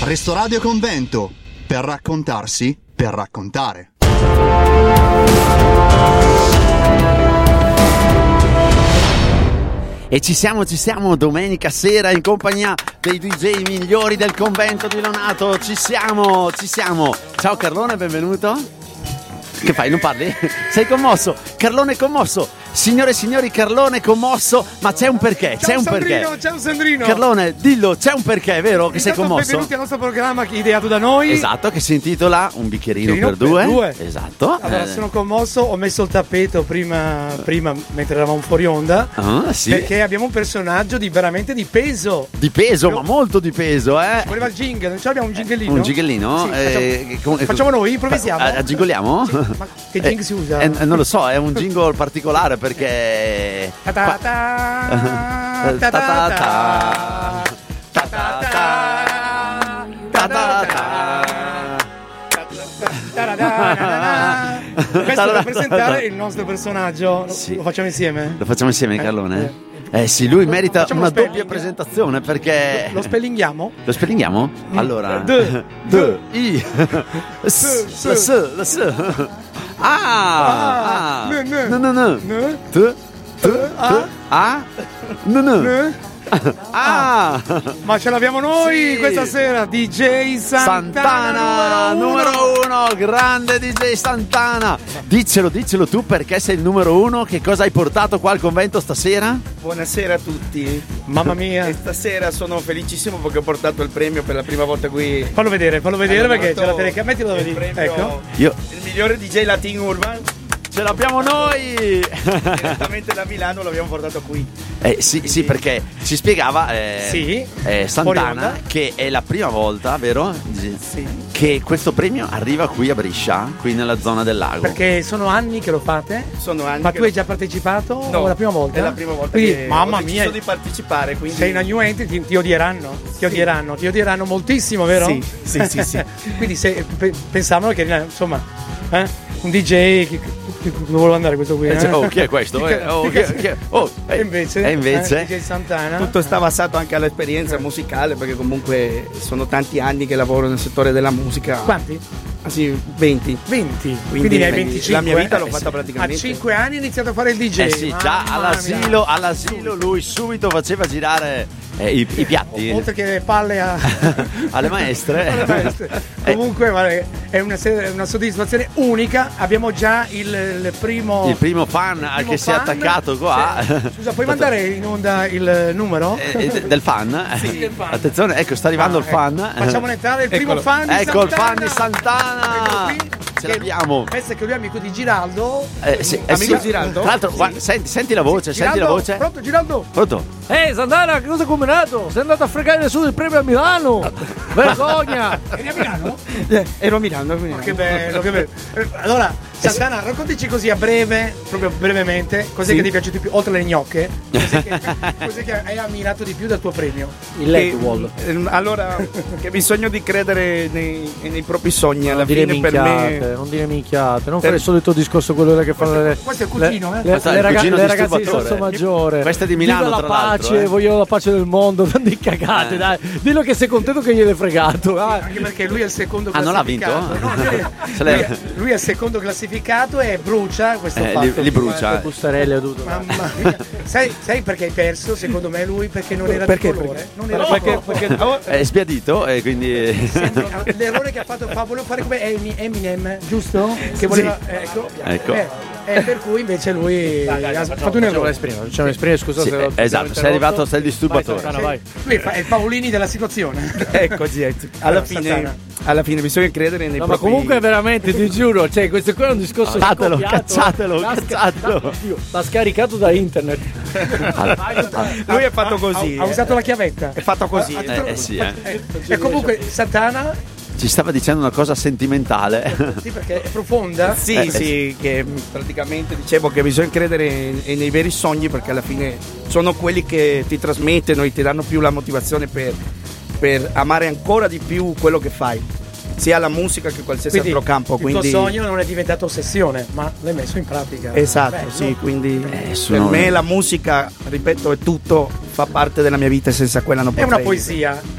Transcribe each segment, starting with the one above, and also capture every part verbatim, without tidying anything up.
Restoradio Convento, per raccontarsi, per raccontare. E ci siamo, ci siamo, domenica sera in compagnia dei D J migliori del convento di Lonato. Ci siamo, ci siamo. Ciao Carlone, benvenuto. Che fai, non parli? Sei commosso, Carlone è commosso. Signore e signori, Carlone è commosso, ma c'è un perché, c'è ciao un Sandrino, perché. Ciao Sandrino. Carlone, dillo, c'è un perché, vero? Che sei commosso? Benvenuti al nostro programma ideato da noi. Esatto, che si intitola Un bicchierino, Bicchierino per, due. per due. Esatto. Allora, eh. sono commosso, ho messo il tappeto prima, prima mentre eravamo fuori onda. Ah, sì. Perché abbiamo un personaggio di veramente di peso. Di peso, Io... ma molto di peso, eh. Ci voleva il jingle, non ce l'abbiamo un jinglino? Un jinglino? Sì, eh, facciamo, con, facciamo noi, improvvisiamo. Eh, Aggingoliamo? Sì, ma che jingle eh, si usa? Eh, non lo so, è un jingle particolare perché... Ta ta ta ta ta ta ta ta ta. Questo è da presentare il nostro personaggio. Sì. Lo facciamo insieme? Lo facciamo insieme, Eh, Carlone? Eh sì, lui merita Facciamo una lo spelling? doppia presentazione perché... Lo spellinghiamo? Lo spellinghiamo? Allora... D. D. I. S. La S. La S. Ah! Ah! N. No, no, no. N. T. T. A. A. No, no. N. Ah! Ma ce l'abbiamo noi Sì. questa sera, D J Santana, Santana, numero uno. numero uno, grande D J Santana. Diccelo, diccelo tu perché sei il numero uno. Che cosa hai portato qua al convento stasera? Buonasera a tutti. Mamma mia. E stasera sono felicissimo perché ho portato il premio per la prima volta qui. Fallo vedere, fallo vedere Hanno perché dato c'è la telecamera. Mettilo dove il lì. premio, Ecco. Io il migliore D J Latin Urban. ce l'abbiamo noi. Direttamente da Milano l'abbiamo portato qui. Eh, sì, sì, perché ci spiegava eh, Sì. eh, Fuori Santana onda. che è la prima volta, vero? Sì. Che questo premio arriva qui a Brescia, qui nella zona del lago. Perché sono anni che lo fate? Sono anni Ma che tu hai lo- già partecipato? No, o è la prima volta? È la prima volta Quindi, che mamma ho deciso mia, di partecipare, quindi sei una new entry, ti, ti odieranno. Ti odieranno, ti odieranno moltissimo, vero? Sì, sì, sì, sì. Quindi se, pe- pensavano che insomma, eh, un D J che, che, che volevo andare questo qui. Eh, Eh? oh, chi è questo? Eh, oh, chi è- chi è- oh, eh, e invece, e invece? eh, D J Santana. tutto sta basato anche all'esperienza musicale, perché comunque sono tanti anni che lavoro nel settore della musica. Quanti? Ah, sì, venti. venti. Quindi, Quindi ne hai la venticinque. mia vita l'ho Eh, fatta sì. praticamente. A cinque anni hai iniziato a fare il D J. Eh sì, già Mamma all'asilo, mia. all'asilo lui subito faceva girare eh, i, i piatti Oltre che le palle a... alle maestre. alle maestre. Eh, Comunque guarda, è una, è una soddisfazione unica. Abbiamo già il, il primo il primo fan il primo che si è fan. attaccato qua. Sì. Scusa, puoi mandare in onda il numero? Eh, eh, del fan? Sì, del fan. Attenzione, ecco, sta arrivando Ah, il fan. ecco. Facciamo entrare il primo Eccolo. fan di Ecco il Santana. fan di Santana. Eccolo qui, Ce che- l'abbiamo. Questo è che lui è amico di Giraldo. Eh, sì, eh, Amico sì. Giraldo? Tra l'altro, guarda, senti, senti la voce, senti Giraldo, la voce. Pronto, Giraldo? Pronto? Ehi Santana, che cosa hai combinato? Sei andato a fregare nessuno il premio a Milano? Vergogna! Eri a Milano? Eh, ero a Milano, ero a Milano. Che bello, che bello. Eh, Allora, Santana, raccontaci così a breve, proprio brevemente, cos'è Sì. che ti è piaciuto di più, oltre alle gnocche? Cos'è che, cos'è che hai ammirato di più del tuo premio? Il Che- Leg Wall. eh, allora, che bisogno di credere nei, nei propri sogni. Alla Non dire fine per minchiate, me non dire minchiate, non Per- fare il solito discorso quello là che fanno le, Questo è il cugino, le, eh? le, Questo è le il raga- cugino le ragazze di disturbatore. Salso Maggiore. Questo è di Milano, Viva la tra l'altro, pace, eh. voglio la pace del mondo, non di cagate, Eh. dai. Dillo che sei contento che gliel'hai fregato. Ah. Anche perché lui è il secondo Ah, non l'ha classificato. vinto? No, lui, Se l'è- lui- lui è il secondo classificato e brucia questo Eh, fatto. li, li brucia. Le bustarelle ho dovuto. Mamma mia. Sai, sai perché hai perso? Secondo me lui perché non era Perché? di colore. Non era Perché, di colore. perché, oh, È sbiadito e quindi... Sembra- L'errore che ha fatto fa volevo fare come Emi- Eminem, giusto? Che voleva, ecco, Ecco. Eh, e per cui invece lui ha fatto un facciamo errore. esprimere, facciamo esprimere, scusate. Sì, se l'ho- eh, esatto, se l'ho sei arrivato, interrotto. sei il disturbatore. Vai, Santana, vai. Lui fa- è il Paolini della situazione. eccoci, ecco. alla, fine, Santana. alla fine bisogna credere nei No, ma propri comunque veramente ti giuro, cioè questo qua è un discorso Cacciatelo, scoppiato. cacciatelo, L'ha sca- cacciatelo. L'ha scaricato da internet. lui è fatto così. Ha, ha usato la chiavetta. È fatto così. Ha- ha- Eh, eh sì, eh. Eh, e comunque Santana, Ci stava dicendo una cosa sentimentale. sì, perché è profonda. Sì, Eh, sì, che praticamente dicevo che bisogna credere nei, nei veri sogni, perché alla fine sono quelli che ti trasmettono e ti danno più la motivazione per, per amare ancora di più quello che fai, sia la musica che qualsiasi Quindi altro campo. il Quindi, tuo sogno non è diventato ossessione, ma l'hai messo in pratica. esatto, Bello. sì, quindi Eh, per sono- me la musica, ripeto, è tutto, fa parte della mia vita, e senza quella non È potrei. una poesia.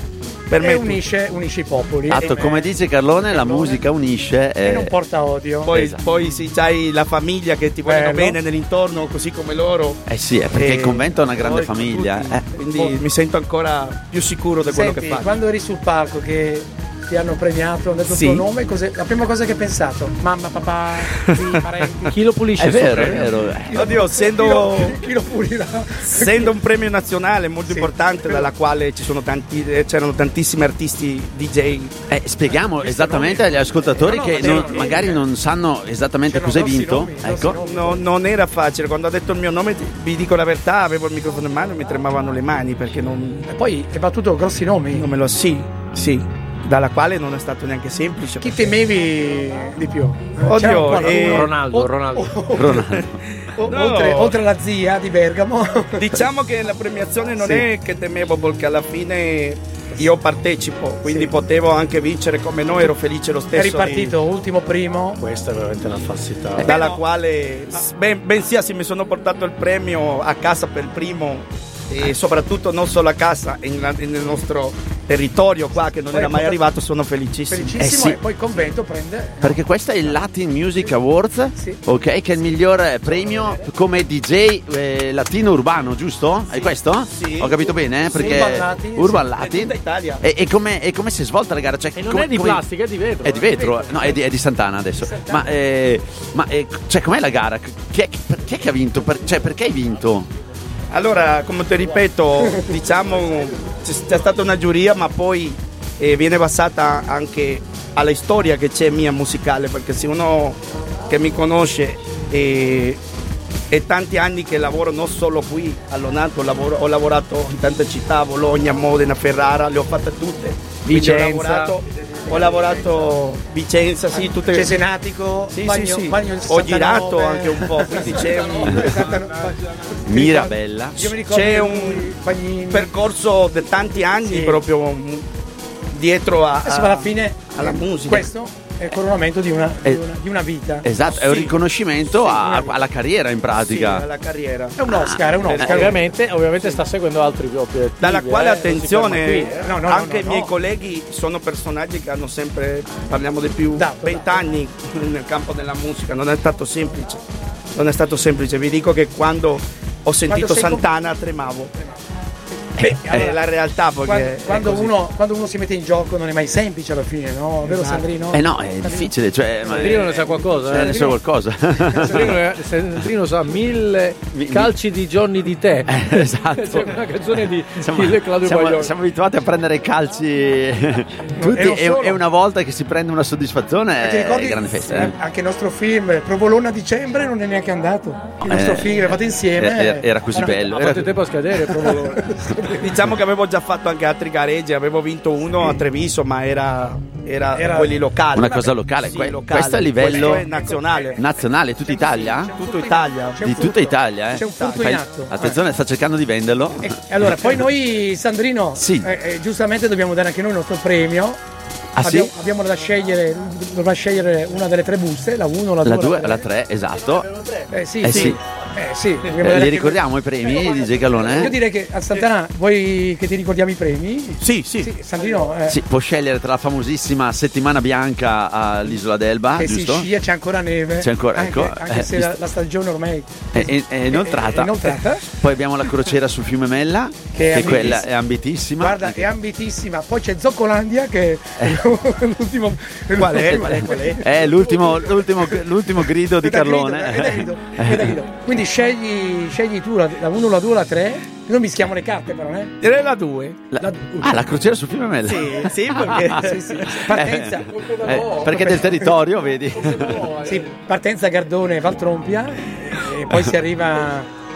Per me e è tutto. unisce, unisce i popoli. Esatto, E- come dice Carlone, la musica unisce. e eh, non porta odio. Poi, Esatto. poi sì, c'hai la famiglia che ti vogliono Bello. bene nell'intorno, così come loro. Eh sì, è perché E il convento è una grande poi con famiglia. tutti. eh. Quindi mi sento ancora più sicuro di quello Senti, che faccio. quando eri sul palco che ti hanno premiato, hanno detto Sì. il tuo nome, cos'è- la prima cosa che hai pensato? Mamma, papà, zii, parenti. Chi lo pulisce? È vero, è sopra? vero. eh. Oddio, essendo, Chi, chi lo pulirà? essendo un premio nazionale molto Sì. importante, dalla quale ci sono tanti, eh, c'erano tantissimi artisti D J. Eh, spieghiamo esattamente agli ascoltatori No, no, che c'erano non- nomi. magari non sanno esattamente C'erano cos'hai grossi vinto. nomi, grossi Ecco. nomi. No, non era facile, quando ha detto il mio nome, ti- vi dico la verità, avevo il microfono in mano e mi tremavano le mani perché non, E poi hai battuto grossi nomi. non me lo... Sì, sì, dalla quale non è stato neanche semplice. Chi temevi di più? Oddio, C'era qualcuno- eh, Ronaldo, o- Ronaldo. o- Ronaldo. o- No. oltre, oltre alla zia di Bergamo. Diciamo che la premiazione non Sì. è che temevo perché alla fine io partecipo, quindi Sì. potevo anche vincere come noi, ero felice lo stesso. Eri partito ultimo, primo. Questa è veramente una falsità. di- dalla quale, ben, ben sia se mi sono portato il premio a casa per il primo e soprattutto non solo a casa, in- nel nostro territorio qua che non Poi era mai portato- arrivato, sono felicissimo. Felicissimo, Eh sì. e poi il convento prende. Perché questo è il Latin Music Awards, Sì. ok? Che è il miglior eh, premio come D J eh, latino urbano, giusto? È questo? Sì. Ho capito bene? eh? Perché Urban Latin, Urban sì. È Latin. tutta Italia. E, e come, e come si è svolta la gara? Cioè, E non come- è di come- plastica, è di vetro. È di vetro, no, è di, è di Sant'Anna adesso. Sant'Anna. Ma, eh, ma eh, cioè, com'è la gara? Chi è, chi è che ha vinto? Per- cioè, perché hai vinto? Allora, come ti ripeto, diciamo c'è, c'è stata una giuria, ma poi eh, viene basata anche alla storia che c'è mia musicale, perché se uno che mi conosce eh, è tanti anni che lavoro non solo qui a Lonato, lavoro- ho lavorato in tante città, Bologna, Modena, Ferrara, le ho fatte tutte. Quindi Vicenza. Ho lavorato, ho lavorato Vicenza, sì, tutte Cesenatico, Sì, Bagno, sì, sì. Bagno Ho sessantanove. girato anche un po', quindi c'è un- sessantanove. Mirabella. Io mi ricordo C'è che un lui, Bagnini. percorso di tanti anni Sì. proprio mm, dietro a, Adesso a- alla fine alla eh, musica. questo è il coronamento di una, di Eh, una, di una vita. Esatto, è un Sì. riconoscimento Sì, a- una vita. alla carriera in Sì, pratica. alla carriera. È un Oscar, è un Eh, Oscar. ovviamente, ovviamente sta seguendo altri obiettivi. Dalla quale eh, attenzione, non si ferma qui, eh. No, no, no, anche no, i miei no. colleghi sono personaggi che hanno sempre, parliamo di più, Dato, vent'anni nel campo della musica, non è stato semplice, non è stato semplice, vi dico che quando ho sentito Quando sei com- Sant'Anna tremavo, Eh, è la realtà Quando, perché è quando così. uno, quando uno si mette in gioco non è mai semplice alla fine, no? Vero Esatto. Sandrino? Eh no, è difficile, cioè. ma- Sandrino ne sa qualcosa, Eh, eh. ne so qualcosa. Sandrino, eh, Sandrino sa mille Mi- calci di Johnny di te. Eh, esatto. C'è una canzone di Siamo, di Claudio siamo- Baglioni. siamo abituati a prendere calci tutti E non e, solo. e una volta che si prende una soddisfazione E ti è ricordi grande festa. eh, eh. anche il nostro film Provolone a dicembre non è neanche andato. Il nostro Eh, film fatto insieme. era- era così bello. Ha fatto il tempo a scadere, provolone. Diciamo che avevo già fatto anche altri gareggi, avevo vinto uno a Treviso, ma era, era, Era quelli locali. Una cosa locale, Sì, que- locale. questo a livello Questo è nazionale, nazionale, tutta Italia? tutto Italia. C'è un Di furto. tutta Italia, eh? C'è un furto Fai- in atto. Attenzione, sta cercando di venderlo. E, e allora, poi noi, Sandrino, Sì. eh, eh, giustamente dobbiamo dare anche noi il nostro premio. Ah, sì? abbiamo, abbiamo da scegliere, dovrà scegliere una delle tre buste, la uno, la due, La due, la tre, esatto. Eh sì, Eh sì. sì. Eh, sì, dobbiamo Eh, dare li anche- ricordiamo i premi di D J Gallone? Io Eh? direi che a Sant'Anna, vuoi che ti ricordiamo i premi? Sì, sì. Sì, Sandrino, eh, Sì, può scegliere tra la famosissima settimana bianca all'isola d'Elba, che si giusto? scia, c'è ancora neve. C'è ancora, anche, ecco, anche eh, se la, visto- la stagione ormai È, è- è inoltrata. È inoltrata. Poi abbiamo la crociera sul fiume Mella, Che che, è quella ambitissima. è ambitissima. Guarda, Anche- è ambitissima. Poi c'è Zoccolandia che è l'ultimo. Qual è? Qual è? Qual è? È l'ultimo, l'ultimo, l'ultimo grido di È da grido, Carlone. è da grido, è da grido. Quindi scegli, scegli tu la uno, la due, la tre. Non mischiamo le carte, però, eh? Direi la due. La- La- ah, la crociera sul fiume Mella. Sì, sì, perché Sì, sì. Partenza. Eh, eh, perché del territorio, vedi? Sì, partenza Gardone Valtrompia e poi si arriva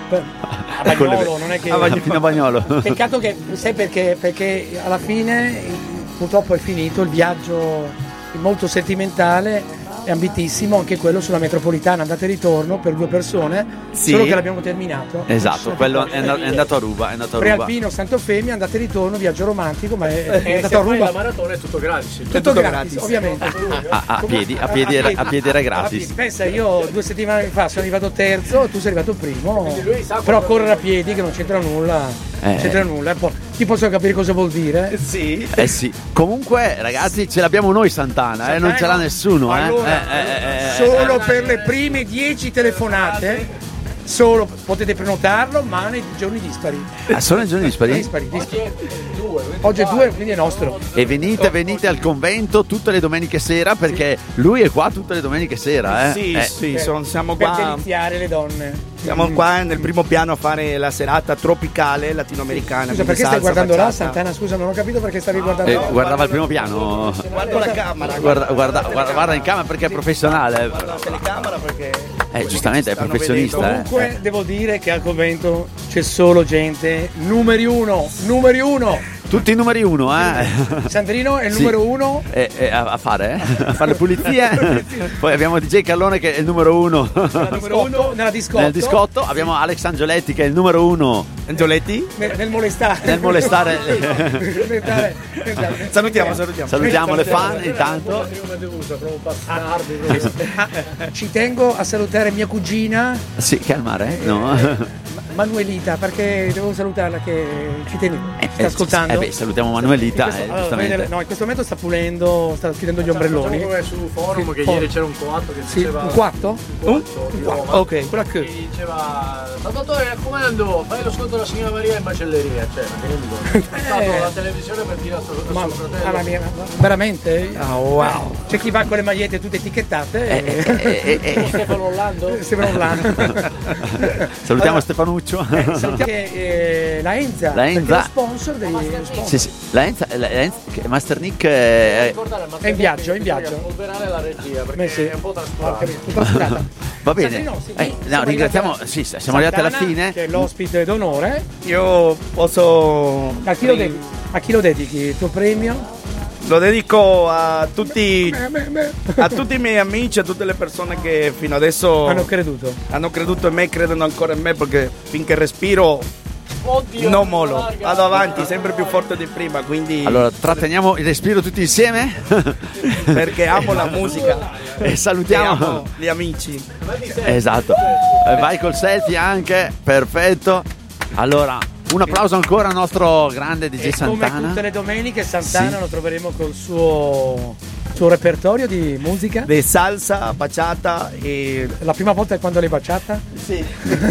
a Con le- Bagnolo, non è che Ah, fino a Bagnolo. peccato che sai perché perché alla fine purtroppo è finito il viaggio molto sentimentale e ambitissimo anche quello sulla metropolitana andata e ritorno per due persone, Sì. solo che l'abbiamo terminato. Esatto, quello è, and- è andato a ruba, è andato a ruba. Prealpino Sant'Eufemia, andata e ritorno, viaggio romantico, ma è, è E andato se a fai ruba. la maratona è tutto gratis. Tutto, tutto gratis, gratis. ovviamente. A, a piedi, a piedi era, a piedi era gratis. Pensa, io due settimane fa sono arrivato terzo, tu sei arrivato primo. lui sa Però quando- correre a piedi che non c'entra nulla. Eh. Non c'entra nulla. Poi ti posso capire cosa vuol dire. Sì. Eh sì. Comunque, ragazzi, ce l'abbiamo noi Santana, eh? Non ce l'ha nessuno, eh? Allora, Eh, eh, eh, solo per le prime dieci telefonate, solo potete prenotarlo, ma nei giorni dispari. Ah, sono i giorni dispari? Dispari, dispari. Oggi è due, quindi è nostro. E venite, venite al convento tutte le domeniche sera, perché lui è qua tutte le domeniche sera, eh? Sì, Eh, sì, sono- siamo Per qua. deliziare le donne. Siamo qua nel primo piano a fare la serata tropicale latinoamericana. Scusa, quindi perché stai salsa, guardando là, bachata. Santana? Scusa, non ho capito perché stavi guardando eh, là. guardava il primo piano. Guarda la camera. Guarda, guarda, guarda, guarda in camera perché è professionale. Guarda la telecamera perché. Eh, giustamente, è Stanno professionista. vedendo. Eh. Comunque devo dire che al convento c'è solo gente numeri uno, numeri uno. Tutti i numeri uno, eh? Sandrino è il Sì. numero uno. Eh, eh, a, a fare, eh? A fare le pulizie. Poi abbiamo D J Carlone che è il numero uno. Numero uno nella discotto. Nel discotto abbiamo Alex Angioletti che è il numero uno Angioletti? Nel, nel molestare. nel molestare. Molestare. Salutiamo, salutiamo. Salutiamo le fan intanto. Ah, ci tengo a salutare mia cugina Sì, che al mare? No. Manuelita, perché devo salutarla che ci tenevo. Eh, Sta ascoltando. Eh beh, salutiamo Manuelita, In questo- eh, allora, giustamente. vedere- no, in questo momento sta pulendo, sta chiudendo gli ombrelloni. Come su forum che Sì, ieri c'era un coatto che Sì, diceva un quarto? Un? Ok. Quella che. che diceva Salvatore, raccomando, fai lo sconto alla signora Maria in macelleria, cioè, ma che ne dico? È stato la televisione per dire a suo Ma, suo fratello. mamma mia, ma veramente? Ah, wow. C'è chi va con le magliette tutte etichettate Eh, e... eh, eh, eh. Stefano Orlando? Sembra un lano. Salutiamo Allora, Stefanuccio. Salutiamo che, eh, la Enza, La Enza. perché è lo sponsor dei sponsor. Sì, sì. La Enza, la Enza, che- Master Nick è, È in viaggio, è in viaggio. Polverare la regia perché Beh, sì. è un po' trascurato. Trascurata. va bene. Sandrino, sì, Eh, sì, no, siamo ringraziamo. arrivati Sì, siamo arrivati alla Santana, fine. che è l'ospite d'onore. Io posso. A chi lo dedichi? A chi lo dedichi il tuo premio? Lo dedico a tutti, Beh, beh, beh. a tutti i miei amici, a tutte le persone che fino adesso Hanno creduto. hanno creduto in me, credono ancora in me, perché finché respiro Oddio, non mollo, larga. vado avanti sempre più forte di prima, quindi Allora, tratteniamo il respiro tutti insieme. perché amo la musica E e salutiamo. amo gli amici. Esatto. Eh, Vai col selfie anche. Perfetto. Allora, un applauso ancora al nostro grande D J E come Santana. tutte le domeniche Santana Sì. lo troveremo col suo, suo repertorio di musica. De salsa, bachata e La prima volta è quando l'hai baciata? sì.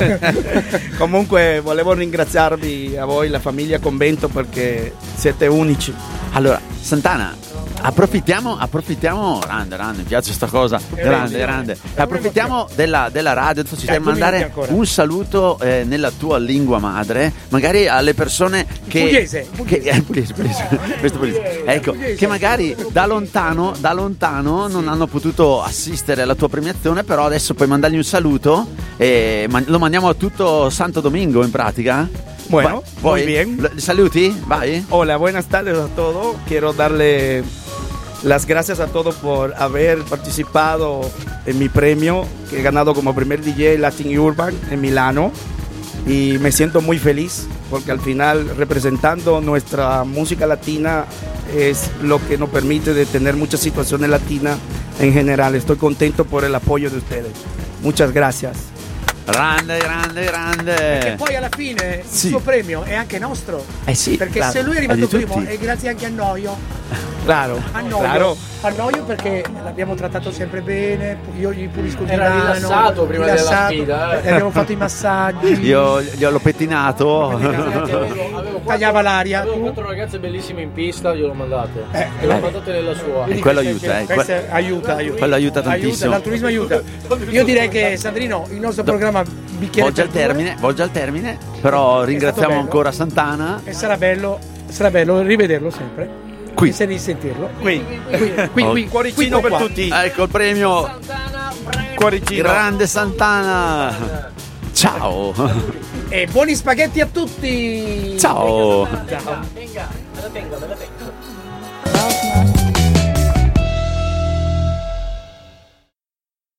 Comunque volevo ringraziarvi a voi, la famiglia Convento, perché siete unici. Allora, Santana, approfittiamo, approfittiamo, grande, grande, mi piace sta cosa, grande, grande. Approfittiamo della, della radio, adesso ci Dai, devi due mandare minuti ancora. un saluto eh, nella tua lingua madre, magari alle persone che... pugliese, il che pugliese. eh, pugliese, pugliese, questo pugliese. Ecco, pugliese. che magari da lontano, da lontano non hanno potuto assistere alla tua premiazione, però adesso puoi mandargli un saluto e man- lo mandiamo a tutto Santo Domingo in pratica. Bueno, Va- muy bien. l- Saluti, vai. Hola, buenas tardes a todos. Quiero darle las gracias a todos por haber participado en mi premio que he ganado como primer D J Latin Urban en Milano. Y me siento muy feliz porque al final representando nuestra música latina es lo que nos permite de tener muchas situaciones latinas en general. Estoy contento por el apoyo de ustedes. Muchas gracias. Grande, grande, E grande. poi alla fine il Sì. suo premio è anche nostro. Eh sì, Perché claro, se lui è è arrivato di primo tutti. è grazie anche a Noio. Claro, A Noio. claro. A Noio perché l'abbiamo trattato sempre bene, io gli pulisco il Era divano, rilassato prima della rilassato, sfida, eh. gli abbiamo fatto i massaggi. Io gli ho l'ho pettinato. Avevo, avevo Tagliava l'aria. Avevo Tu? quattro ragazze bellissime in pista, glielo mandate. Eh, glielo eh. mandate nella sua. E quello aiuta, eh. Questo que- aiuta, aiuta. Quello aiuta tantissimo. L'altruismo aiuta. Io direi che Sandrino, il nostro programma bicchiere Volge al per due, termine, volge al termine, però ringraziamo bello. ancora Santana. e sarà bello, sarà bello rivederlo sempre. Qui. E se risentirlo. Qui. Qui, qui, qui, Cuoricino qui, per qua. tutti. Ecco il premio, Cuoricino. grande Santana. Ciao. E buoni spaghetti a tutti. Ciao. Ciao. Venga, me la tengo, me la tengo.